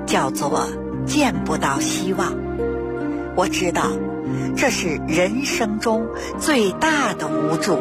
叫做见不到希望。我知道这是人生中最大的无助。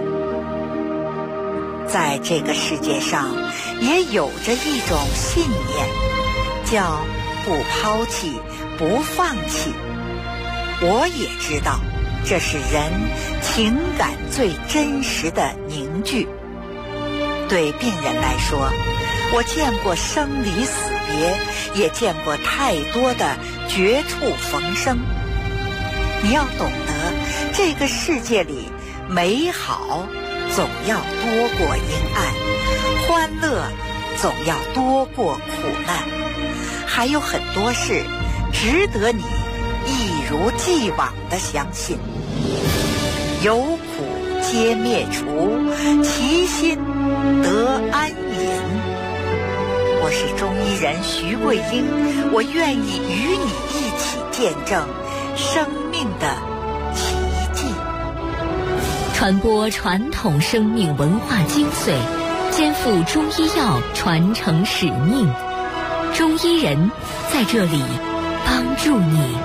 在这个世界上也有着一种信念，叫不抛弃不放弃。我也知道这是人情感最真实的凝聚。对病人来说，我见过生离死别，也见过太多的绝处逢生。你要懂得，这个世界里美好总要多过阴暗，欢乐总要多过苦难，还有很多事值得你一如既往地相信。有苦皆灭除，其心得安隐。我是中医人徐桂英，我愿意与你一起见证生命的奇迹， 传播传统生命文化精髓，肩负中医药传承使命。中医人在这里帮助你。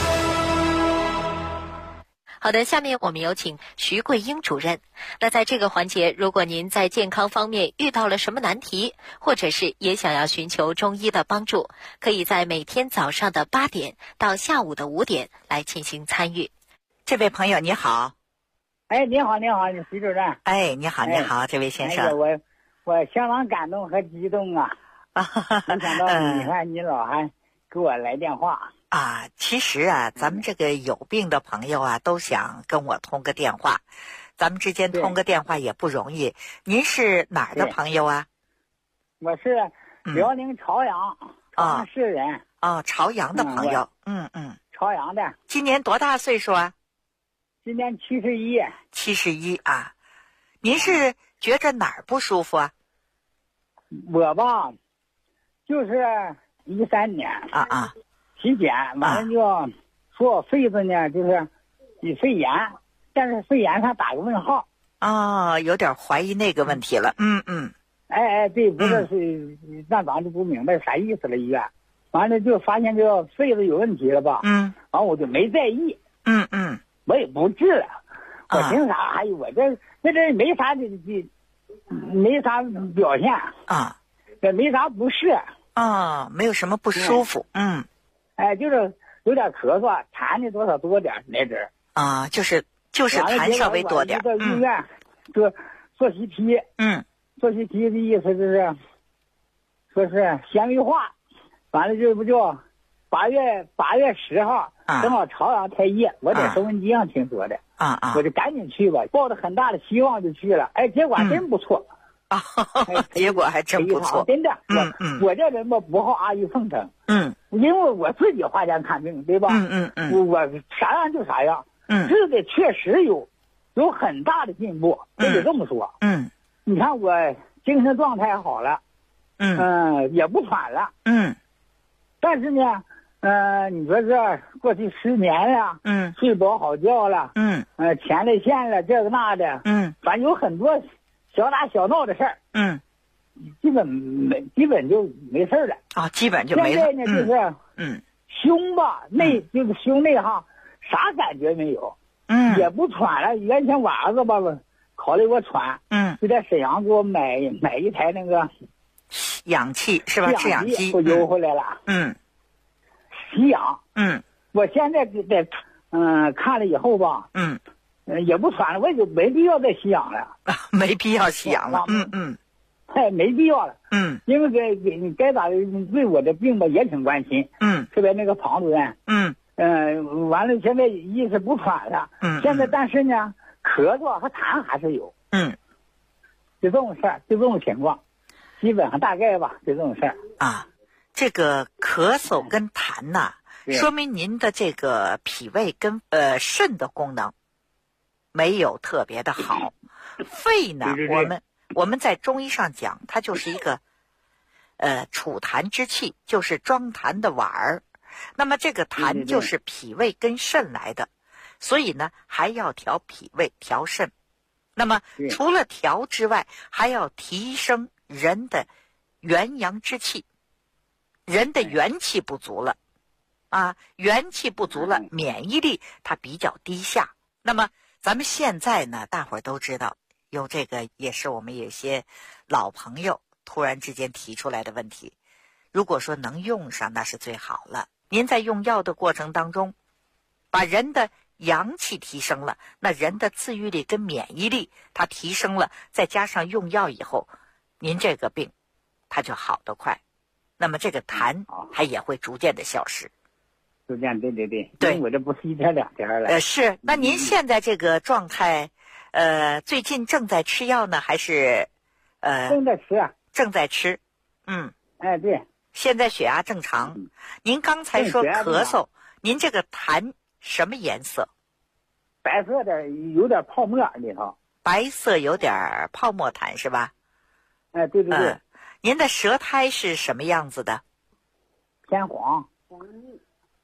好的，下面我们有请徐桂英主任。那在这个环节，如果您在健康方面遇到了什么难题，或者是也想要寻求中医的帮助，可以在每天早上的8点到下午的5点来进行参与。 这位朋友你好。 哎，你好，徐主任。 哎，你好，这位先生。 我相当感动和激动啊！没想到你老还给我来电话。 其实啊，咱们这个有病的朋友啊，都想跟我通个电话，咱们之间通个电话也不容易。您是哪儿的朋友啊？ 我是辽宁朝阳市人。 朝阳的朋友。 朝阳的。 今年多大岁数啊？ 今年71。 71啊。您是觉着哪儿不舒服啊？ 我吧，就是13年体检完了就说我肺子呢就是有肺炎，但是肺炎上打个问号。 有点怀疑那个问题了。 对，不是那咱就不明白啥意思了。医院完了就发现这个肺子有问题了吧。完我就没在意。我也不治了。我凭啥？我这没啥没啥表现也没啥不适没有什么不舒服。 就是有点咳嗽，痰的多少多点那阵儿就是痰稍微多点。 到医院做CT。做CT的意思就是说是纤维化，完了就8月10号正好朝阳开业，我在收音机上听说的。我就赶紧去吧，抱着很大的希望就去了。结果真不错。 结果还真不错。 真的。我这人吧不好阿谀奉承。因为我自己花钱看病，对吧？我啥样就啥样。这个确实有很大的进步，得这么说。你看我精神状态好了。也不喘了。但是呢，你说这过去10年了。睡不好觉了。前列腺了，这个那的。反正有很多小打小闹的事儿。基本就没事了。 基本就没了。 现在呢，就是胸吧，就是胸内啥感觉没有。也不喘了。原先晚上吧，考虑我喘。就在沈阳给我买一台那个氧气是吧？制氧机我邮回来了。吸氧。我现在在看了以后吧。也不喘了，我也就没必要再吸氧了。 没必要吸氧了。 没必要了。因为你该咋的，对我的病吧也挺关心。特别那个庞主任。完了，现在一是不喘了。现在但是呢，咳嗽和痰还是有。就这种事儿，就这种情况，基本上大概吧，就这种事儿。 这个咳嗽跟痰呐，说明您的这个脾胃跟肾的功能没有特别的好。肺呢，我们在中医上讲，它就是一个储痰之器，就是装痰的碗儿。那么这个痰就是脾胃跟肾来的，所以呢还要调脾胃调肾。那么除了调之外，还要提升人的元阳之气。 人的元气不足了啊，元气不足了，免疫力它比较低下。那么咱们现在呢，大伙儿都知道，有这个也是我们有些老朋友突然之间提出来的问题。如果说能用上，那是最好了。您在用药的过程当中，把人的阳气提升了，那人的自愈力跟免疫力它提升了，再加上用药以后，您这个病它就好得快，那么这个痰它也会逐渐的消失。 就这样，对， 对， 我这不是一天两天了。 是。那您现在这个状态，最近正在吃药呢，还是正在吃啊？ 正在吃。 哎，对。 现在血压正常。您刚才说咳嗽，您这个痰什么颜色？ 白色的，有点泡沫里头。 白色有点泡沫痰是吧？ 哎，对。 您的舌苔是什么样子的？ 偏黄腻。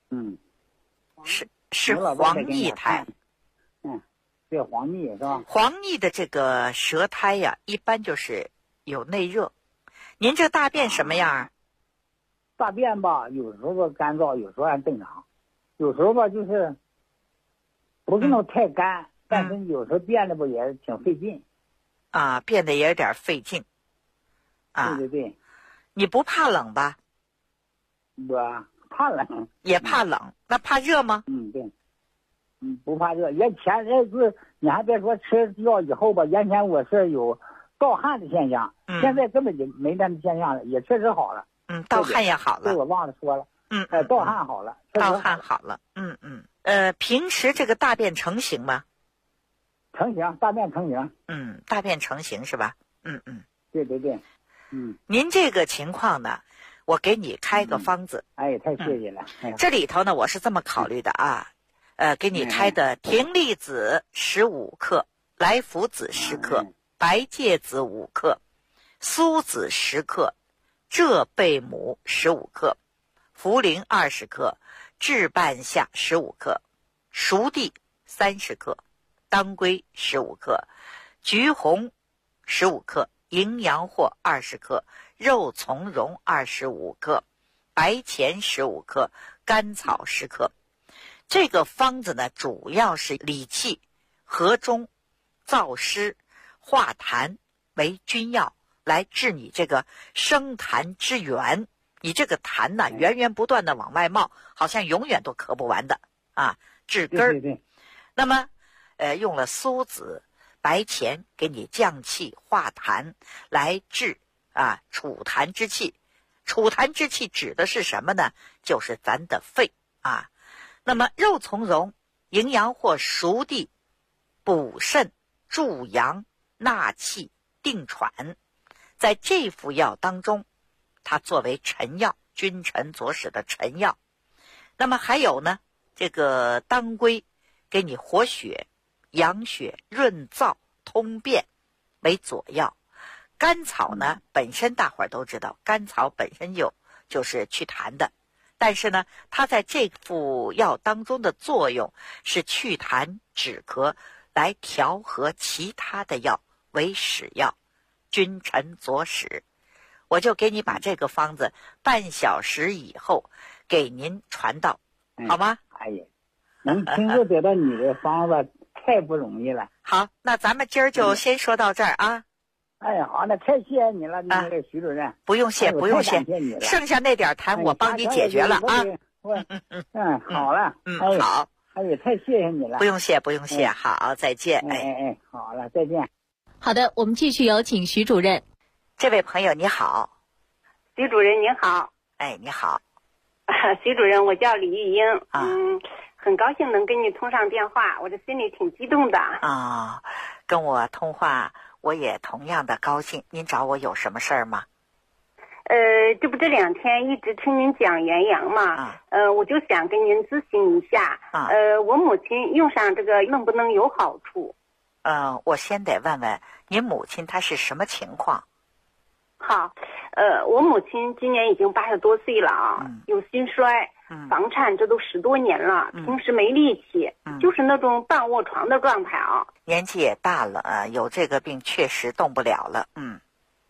是黄腻苔。 对，黄腻是吧？ 黄腻的这个舌苔呀，一般就是有内热。您这大便什么样？ 大便吧，有时候干燥，有时候还正常，有时候吧就是不是那么太干，但是有时候变得吧也挺费劲。 啊，变得也有点费劲。啊， 对。 你不怕冷吧？ 我怕冷。 也怕冷，那怕热吗？ 对。不怕热。前是你还别说吃药以后吧，原先我是有盗汗的现象，现在根本就没那现象了，也确实好了。 盗汗也好了。 这我忘了说了。盗汗好了。 盗汗好了。平时这个大便成型吗？ 成型，大便成型。 大便成型是吧？ 对。 您这个情况呢，我给你开个方子。 哎，太谢谢了。 这里头呢，我是这么考虑的啊，给你开的葶苈子15克，来福子10克，白芥子5克，苏子10克，浙贝母15克，茯苓20克，炙半夏15克，熟地30克，当归15克，橘红15克，营养货20克，肉苁蓉25克，白钱15克，甘草10克。这个方子呢，主要是理气、和中、燥湿、化痰为君药，来治你这个生痰之源。你这个痰呢，源源不断的往外冒，好像永远都咳不完的啊，治根儿。 对。 那么，用了苏子、白钱给你降气化痰，来治储痰之气。储痰之气指的是什么呢？就是咱的肺啊。那么肉苁蓉、营养货、熟地，补肾、助阳、纳气、定喘。在这副药当中，它作为臣药，君臣佐使的臣药。那么还有呢，这个当归给你活血、养血、润燥、通便为佐药。甘草呢，本身大伙儿都知道，甘草本身就是祛痰的，但是呢，它在这副药当中的作用是祛痰止咳，来调和其他的药为使药，君臣佐使。我就给你把这个方子半小时以后给您传到，好吗？ 哎呀，能亲自得到你的方子太不容易了。 好，那咱们今儿就先说到这儿啊。 哎呀，好，那太谢谢你了，那个徐主任。 不用谢，不用谢，剩下那点痰我帮你解决了啊。 好了。 好。 哎呀，太谢谢你了。 不用谢，不用谢。好，再见。 好了，再见。 好的，我们继续有请徐主任。 这位朋友你好。 徐主任您好。 哎，你好。 徐主任，我叫李玉英。很高兴能跟你通上电话，我这心里挺激动的。 跟我通话我也同样的高兴。您找我有什么事儿吗？ 这不这2天一直听您讲元阳嘛，我就想跟您咨询一下，我母亲用上这个能不能有好处？ 我先得问问您母亲她是什么情况？ 好，我母亲今年已经80多岁了啊，有心衰，房颤这都10多年了，平时没力气，就是那种半卧床的状态啊。 年纪也大了，有这个病确实动不了了。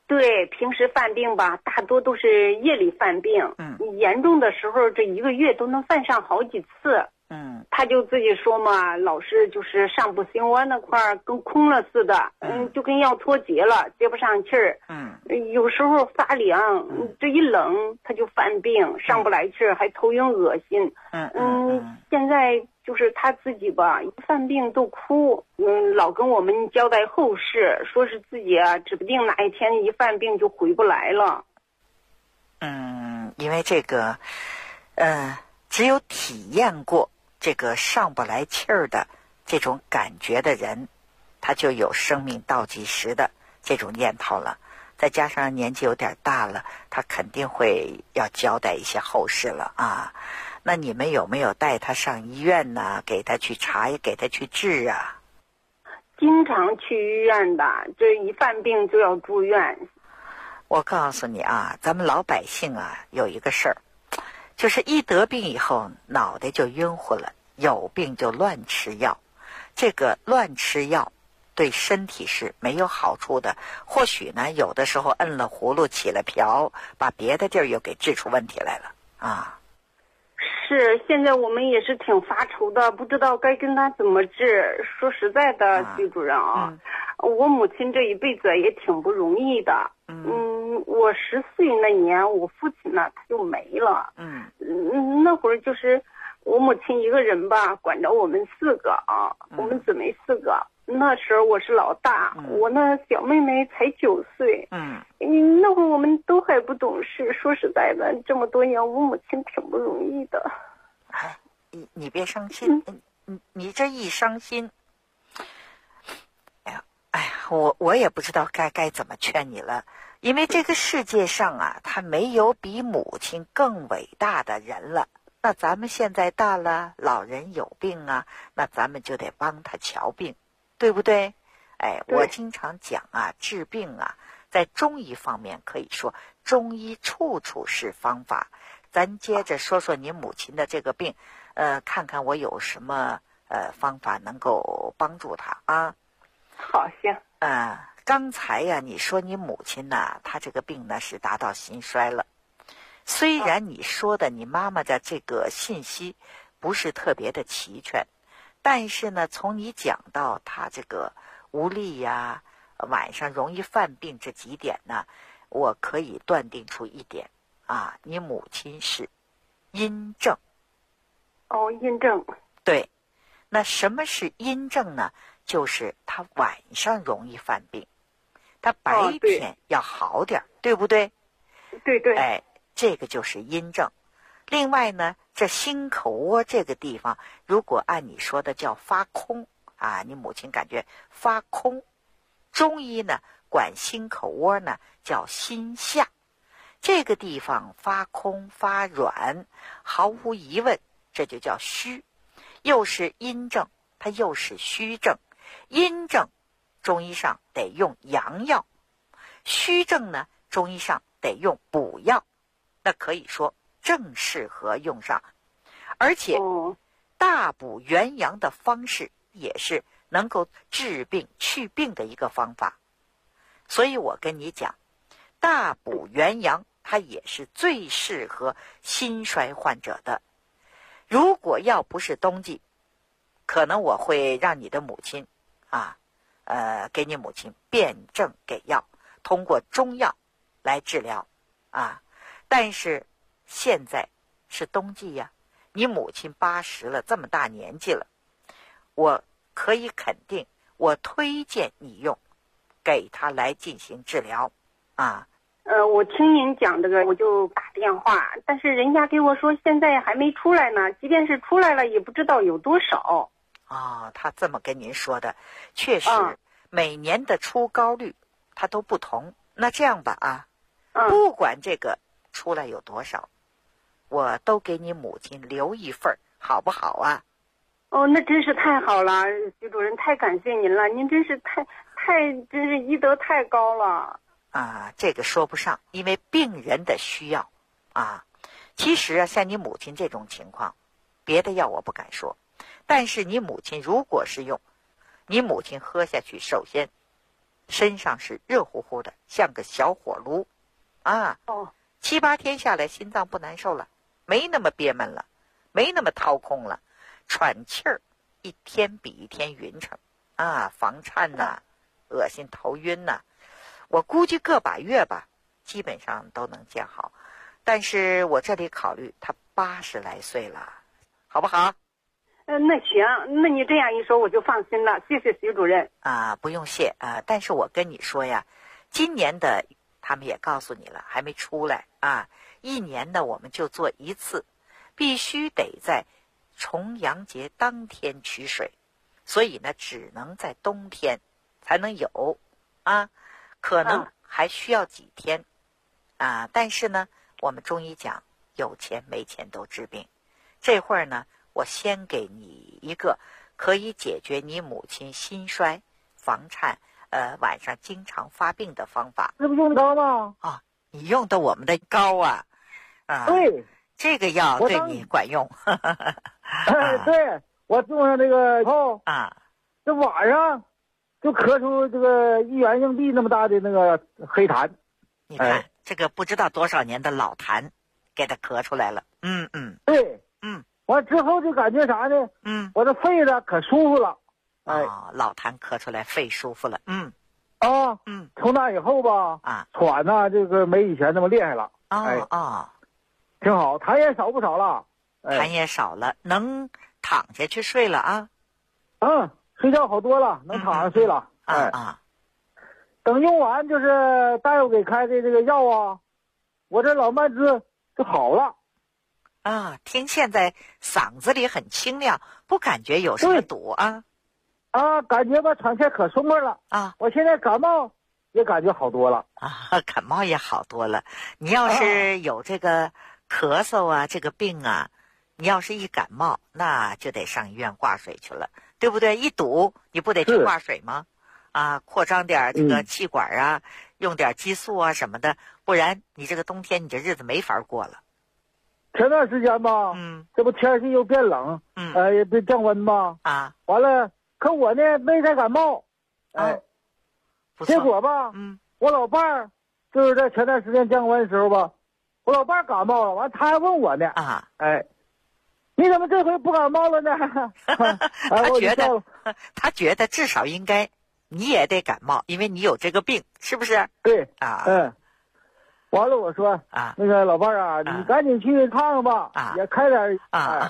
对，平时犯病吧，大多都是夜里犯病。严重的时候，这一个月都能犯上好几次。他就自己说嘛，老是就是上部心窝那块儿跟空了似的，就跟要脱节了，接不上气儿。有时候发凉，这一冷他就犯病，上不来气儿，还头晕恶心。现在就是他自己吧，一犯病都哭，老跟我们交代后事，说是自己啊，指不定哪一天一犯病就回不来了。 因为这个，只有体验过这个上不来气儿的这种感觉的人，他就有生命倒计时的这种念头了。再加上年纪有点大了，他肯定会要交代一些后事了啊。那你们有没有带他上医院呢？给他去查，也给他去治啊？ 经常去医院的，这一犯病就要住院。 我告诉你啊，咱们老百姓啊，有一个事儿，就是一得病以后脑袋就晕乎了，有病就乱吃药。这个乱吃药对身体是没有好处的，或许呢有的时候摁了葫芦起了瓢，把别的地儿又给治出问题来了啊。 是，现在我们也是挺发愁的，不知道该跟他怎么治。说实在的，徐主任啊，我母亲这一辈子也挺不容易的。我10岁那年，我父亲呢他就没了。那会儿就是我母亲一个人吧，管着我们4个啊，我们姊妹4个。那时候我是老大，我那小妹妹才9岁。那会儿我们都还不懂事。说实在的，这么多年，我母亲挺不容易的。 你别伤心，你这一伤心，哎呀，我也不知道该怎么劝你了。因为这个世界上啊，他没有比母亲更伟大的人了。那咱们现在大了，老人有病啊，那咱们就得帮他瞧病，对不对？我经常讲啊，治病啊，在中医方面可以说中医处处是方法。咱接着说说你母亲的这个病，看看我有什么方法能够帮助她啊。 好，行。 刚才呀，你说你母亲呢，她这个病呢是达到心衰了。虽然你说的你妈妈的这个信息不是特别的齐全，但是呢，从你讲到她这个无力呀、晚上容易犯病这几点呢，我可以断定出一点啊，你母亲是阴症。 阴症。对。 那什么是阴症呢？就是她晚上容易犯病，她白天要好点，对不对？ 对。 这个就是阴症。另外呢，这心口窝这个地方，如果按你说的叫发空啊，你母亲感觉发空，中医呢管心口窝呢叫心下，这个地方发空发软，毫无疑问这就叫虚，又是阴症，它又是虚症。阴症中医上得用阳药，虚症呢中医上得用补药，那可以说正适合用上。而且大补元阳的方式也是能够治病去病的一个方法。所以我跟你讲，大补元阳它也是最适合心衰患者的。如果要不是冬季，可能我会让你的母亲给你母亲辨证给药，通过中药来治疗啊。但是现在是冬季呀，你母亲80了，这么大年纪了，我可以肯定，我推荐你用，给她来进行治疗啊。 我听您讲这个，我就打电话，但是人家给我说现在还没出来呢，即便是出来了，也不知道有多少。 他这么跟您说的，确实，每年的出膏率它都不同。那这样吧不管这个出来有多少，我都给你母亲留一份，好不好啊？ 那真是太好了，徐主任，太感谢您了，您真是真是医德太高了。 这个说不上，因为病人的需要其实像你母亲这种情况，别的药我不敢说，但是你母亲如果是用，你母亲喝下去，首先身上是热乎乎的，像个小火炉啊。7、8天下来，心脏不难受了，没那么憋闷了，没那么掏空了，喘气儿一天比一天匀称啊，房颤呐，恶心头晕呐，我估计个把月吧，基本上都能见好。但是我这里考虑他80来岁了，好不好？ 那行，那你这样一说我就放心了，谢谢徐主任。 不用谢啊，但是我跟你说呀，今年的他们也告诉你了，还没出来啊。1年呢，我们就做1次，必须得在重阳节当天取水，所以呢，只能在冬天才能有啊，可能还需要几天啊。但是呢，我们中医讲，有钱没钱都治病。这会儿呢，我先给你一个可以解决你母亲心衰、房颤、晚上经常发病的方法。 这不用膏吗？ 你用的我们的膏啊， 对， 这个药对你管用。 对，我用上这个以后这晚上就咳出这个1元硬币那么大的那个黑痰。 你看，这个不知道多少年的老痰，给它咳出来了。 对，完之后就感觉啥呢？我这肺子可舒服了。 老痰咳出来，肺舒服了。 从那以后吧，喘呢，这个没以前那么厉害了。挺好，痰也少不少了。 痰也少了，能躺下去睡了啊。 睡觉好多了，能躺下睡了。等用完就是大夫给开的这个药啊，我这老慢支就好了。 听现在嗓子里很清亮，不感觉有什么堵啊？ 感觉吧喘气可松快了。我现在感冒也感觉好多了。 感冒也好多了。你要是有这个咳嗽啊，这个病啊，你要是一感冒，那就得上医院挂水去了，对不对？一堵，你不得去挂水吗？扩张点这个气管啊，用点激素啊什么的，不然你这个冬天你这日子没法过了。 前段时间吧，这不天气又变冷，也变降温吧，完了，可我呢没再感冒，结果吧，我老伴儿就是在前段时间降温的时候吧，我老伴儿感冒了，完他还问我呢，你怎么这回不感冒了呢？ 他觉得至少应该你也得感冒，因为你有这个病，是不是？ 对完了，我说那个老伴儿啊，你赶紧去看看吧，也开点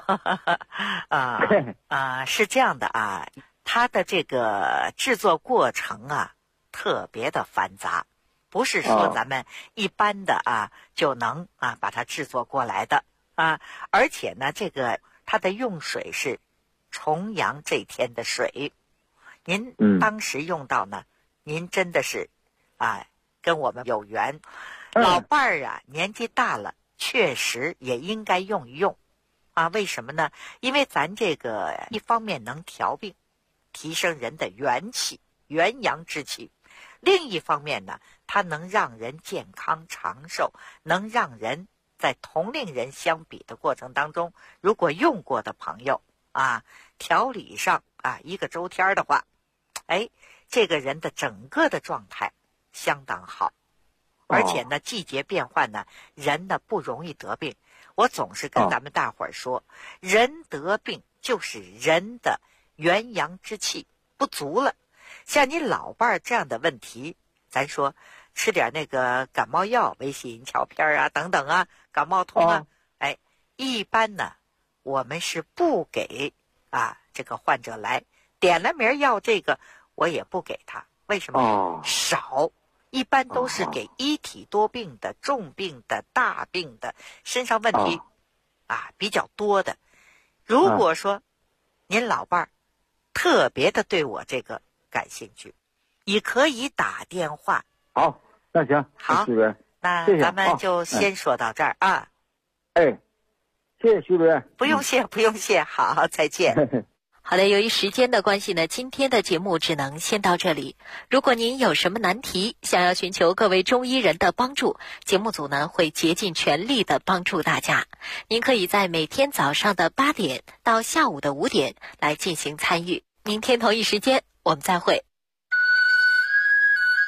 是这样的啊，它的这个制作过程啊，特别的繁杂，不是说咱们一般的就能把它制作过来的而且呢，这个它的用水是重阳这天的水，您当时用到呢，您真的是跟我们有缘。老伴儿年纪大了，确实也应该用一用为什么呢？因为咱这个一方面能调病，提升人的元气、元阳之气；另一方面呢，它能让人健康长寿，能让人在同龄人相比的过程当中，如果用过的朋友调理上一个周天的话，这个人的整个的状态相当好。而且呢，季节变换呢，人呢不容易得病。我总是跟咱们大伙儿说，人得病就是人的元阳之气不足了。像你老伴儿这样的问题，咱说吃点那个感冒药，维系银翘片等等感冒通一般呢，我们是不给这个患者来点了名要这个，我也不给他。为什么？少。一般都是给一体多病的、重病的、大病的，身上问题比较多的。如果说您老伴儿特别的对我这个感兴趣，你可以打电话。 好，那行， 好， 徐主任， 那咱们就先说到这儿谢谢徐主任。 不用谢，不用谢，好，再见。 好的，由于时间的关系呢，今天的节目只能先到这里。如果您有什么难题，想要寻求各位中医人的帮助，节目组呢会竭尽全力的帮助大家。您可以在每天早上的8点到下午的5点来进行参与。明天同一时间我们再会。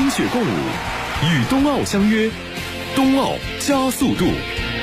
冰雪共舞，与冬奥相约，冬奥加速度。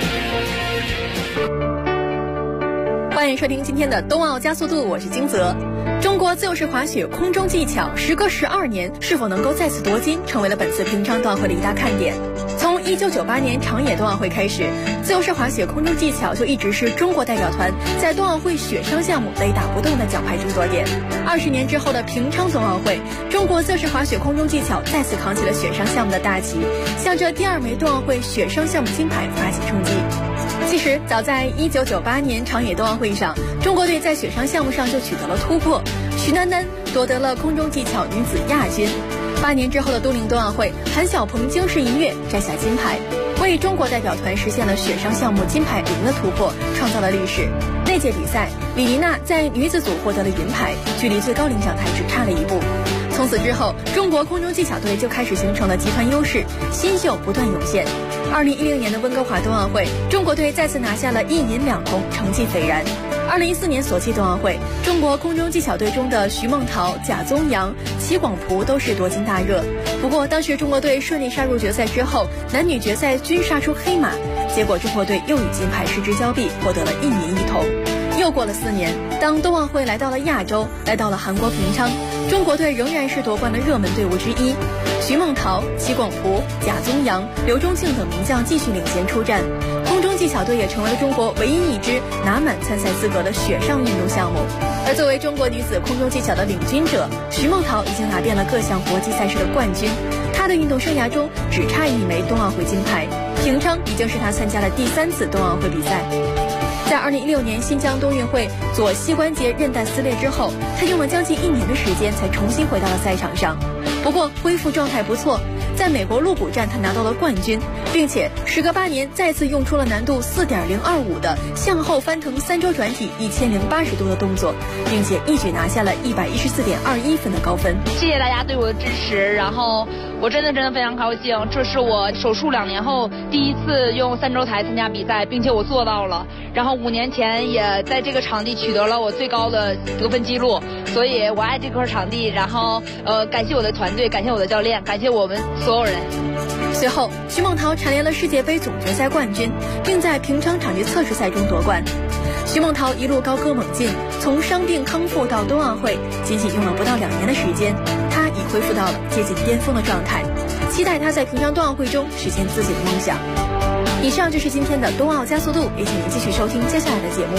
欢迎收听今天的冬奥加速度，我是金泽。中国自由式滑雪空中技巧时隔12年是否能够再次夺金，成为了本次平昌冬奥会的一大看点。从1998年长野冬奥会开始，自由式滑雪空中技巧就一直是中国代表团在冬奥会雪上项目雷打不动的奖牌争夺点。20年之后的平昌冬奥会，中国自由式滑雪空中技巧再次扛起了雪上项目的大旗，向着第2枚冬奥会雪上项目金牌发起冲击。其实早在1998年长野冬奥会上，中国队在雪上项目上就取得了突破，徐楠楠夺得了空中技巧女子亚军。8年之后的都灵冬奥会，韩晓鹏惊世一跃摘下金牌，为中国代表团实现了雪上项目金牌0的突破，创造了历史。那届比赛，李丽娜在女子组获得了银牌，距离最高领奖台只差了1步。从此之后，中国空中技巧队就开始形成了集团优势，新秀不断涌现。2010年的温哥华冬奥会，中国队再次拿下了1银2铜，成绩斐然。2014年索契冬奥会，中国空中技巧队中的徐梦桃、贾宗洋、齐广璞都是夺金大热。不过，当时中国队顺利杀入决赛之后，男女决赛均杀出黑马，结果中国队又与金牌失之交臂，获得了1银1铜。又过了4年，当冬奥会来到了亚洲，来到了韩国平昌，中国队仍然是夺冠的热门队伍之一。徐梦桃、齐广璞、贾宗洋、刘钟庆等名将继续领衔出战，空中技巧队也成为了中国唯一一支拿满参赛资格的雪上运动项目。而作为中国女子空中技巧的领军者，徐梦桃已经拿遍了各项国际赛事的冠军，她的运动生涯中只差1枚冬奥会金牌，平昌已经是她参加的第3次冬奥会比赛。在2016年新疆冬运会左膝关节韧带撕裂之后，她用了将近1年的时间才重新回到了赛场上。不过恢复状态不错，在美国鹿谷站她拿到了冠军，并且时隔8年再次用出了难度 4.025 的向后翻腾3周转体1080度的动作，并且一举拿下了114.21分的高分。 谢谢大家对我的支持，然后我真的非常高兴，这是我手术2年后第一次用3周台参加比赛，并且我做到了。然后5年前也在这个场地取得了我最高的得分记录，所以我爱这块场地。然后感谢我的团队，感谢我的教练，感谢我们所有人。 随后，徐梦桃蝉联了世界杯总决赛冠军，并在平昌场地测试赛中夺冠。徐梦桃一路高歌猛进，从伤病康复到冬奥会，仅仅用了不到2年的时间，她已恢复到了接近巅峰的状态。期待她在平昌冬奥会中实现自己的梦想。以上就是今天的冬奥加速度，也请您继续收听接下来的节目。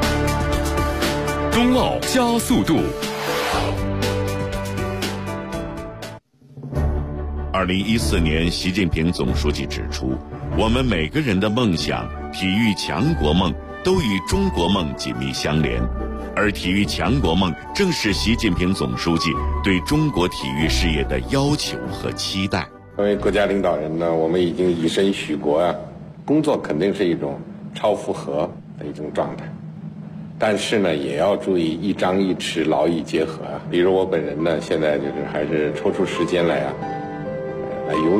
冬奥加速度。2014年，习近平总书记指出，我们每个人的梦想、体育强国梦都与中国梦紧密相连，而体育强国梦正是习近平总书记对中国体育事业的要求和期待。 作为国家领导人呢，我们已经以身许国啊，工作肯定是一种超负荷的一种状态，但是呢，也要注意一张一弛，劳逸结合啊。比如我本人呢，现在就是还是抽出时间来游泳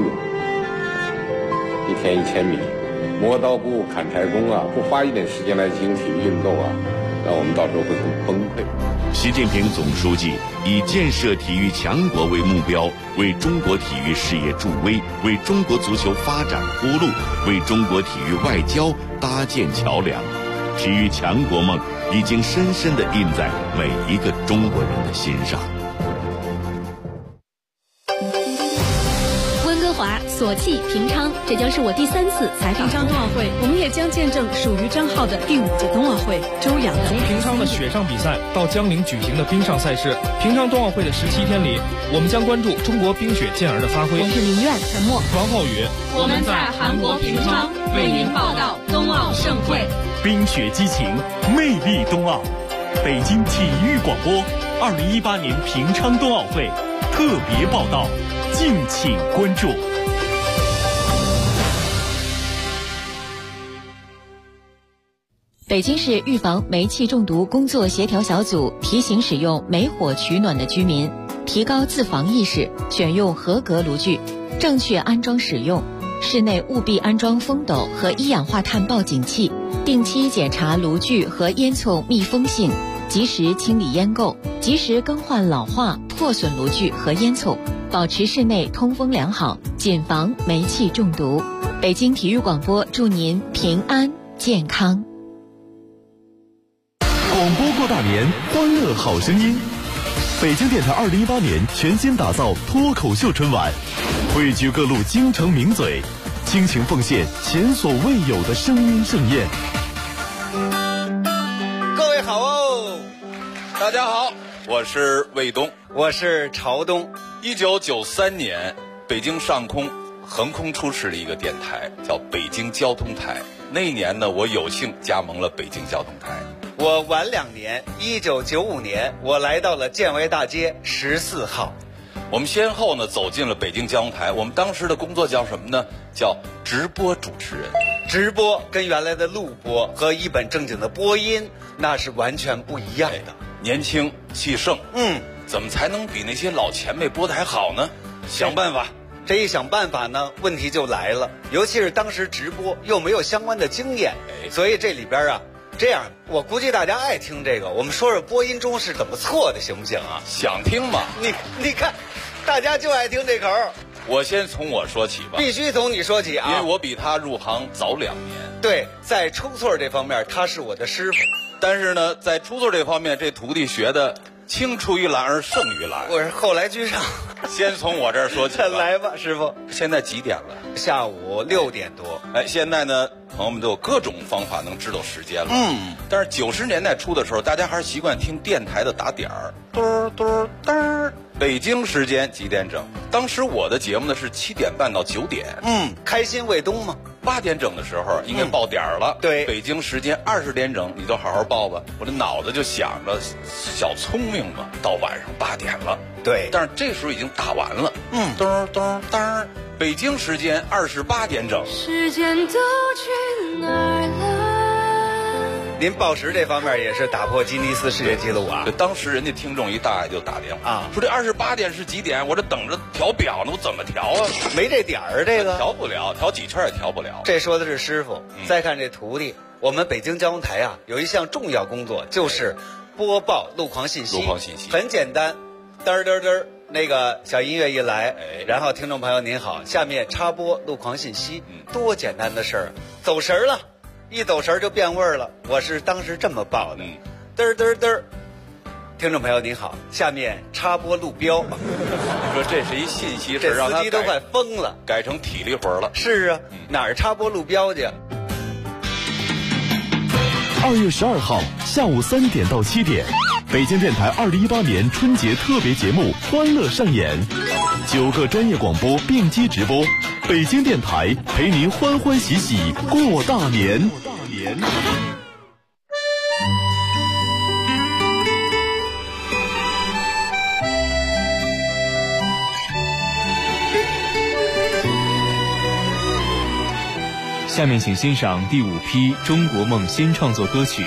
，1天1000米，磨刀不误砍柴工啊，不花一点时间来进行体育运动啊，那我们到时候会很崩溃。 习近平总书记以建设体育强国为目标，为中国体育事业助威，为中国足球发展铺路，为中国体育外交搭建桥梁。体育强国梦已经深深地印在每一个中国人的心上。 索契、平昌，这将是我第3次采访。 平昌冬奥会，我们也将见证属于张浩的第5届冬奥会。周洋从平昌的雪上比赛到江陵举行的冰上赛事，平昌冬奥会的17天里，我们将关注中国冰雪健儿的发挥。 我是林苑、陈默、 王浩宇， 我们在韩国平昌为您报道冬奥盛会。 冰雪激情，魅力冬奥。北京体育广播，2018年平昌冬奥会特别报道，敬请关注。 北京市预防煤气中毒工作协调小组提醒使用煤火取暖的居民提高自防意识，选用合格炉具，正确安装使用。室内务必安装风斗和一氧化碳报警器，定期检查炉具和烟囱密封性，及时清理烟垢，及时更换老化破损炉具和烟囱， 保持室内通风良好，谨防煤气中毒。北京体育广播祝您平安健康。 广播过大年，欢乐好声音。北京电台2018年全新打造脱口秀春晚，汇聚各路京城名嘴，倾情奉献前所未有的声音盛宴。 各位好哦， 大家好，我是卫东， 我是朝东。 1993年，北京上空横空出世了一个电台，叫北京交通台。那一年呢，我有幸加盟了北京交通台。 我晚2年，1995年，我来到了建外大街14号。 我们先后呢走进了北京交通台。我们当时的工作叫什么呢？叫直播主持人。 直播跟原来的录播和一本正经的播音那是完全不一样的。 年轻气盛，怎么才能比那些老前辈播的还好呢？想办法。 这一想办法呢，问题就来了。尤其是当时直播又没有相关的经验，所以这里边啊，这样我估计大家爱听这个，我们说说播音中是怎么错的，行不行啊？ 想听吗？ 你看，大家就爱听这口。 我先从我说起吧。 必须从你说起啊， 因为我比他入行早2年。 对，在出错这方面他是我的师傅， 但是呢，在出错这方面，这徒弟学的青出于蓝而胜于蓝。 我是后来居上。 先从我这儿说起吧。 来吧，师傅。 现在几点了？ 下午6点多。 现在呢，朋友们都有各种方法能知道时间了。但是90年代初的时候，大家还是习惯听电台的打点儿，嘟嘟噔。北京时间几点整？当时我的节目呢是7点半到9点。 开心卫东嘛。 8点整的时候应该报点了。 对， 北京时间20点整，你都好好报吧。我这脑子就想着，小聪明嘛，到晚上8点了。 对， 但是这时候已经打完了。咚咚当，北京时间28点整。 时间都去哪儿了？ 您报时这方面也是打破吉尼斯世界纪录啊！ 当时人家听众一大爷就打电话啊， 说这28点是几点？我这等着调表呢，我怎么调啊？ 没这点儿，这个调不了，调几圈也调不了。 这说的是师傅。再看这徒弟，我们北京交通台啊，有一项重要工作就是播报路况信息。 路况信息很简单，嘚嘚嘚，那个小音乐一来，然后听众朋友您好，下面插播路况信息，多简单的事儿，走神了。一走神就变味儿了，我是当时这么报的，嘚嘚嘚，听众朋友您好，下面插播路标。 你说这是一信息， 这司机都快疯了， 改成体力活了。 是啊，哪儿插播路标去 ？2月12号下午3点到7点，北京电台2018年春节特别节目《欢乐上演》，9个专业广播并机直播，北京电台陪您欢欢喜喜过大年。 下面请欣赏第5批中国梦新创作歌曲。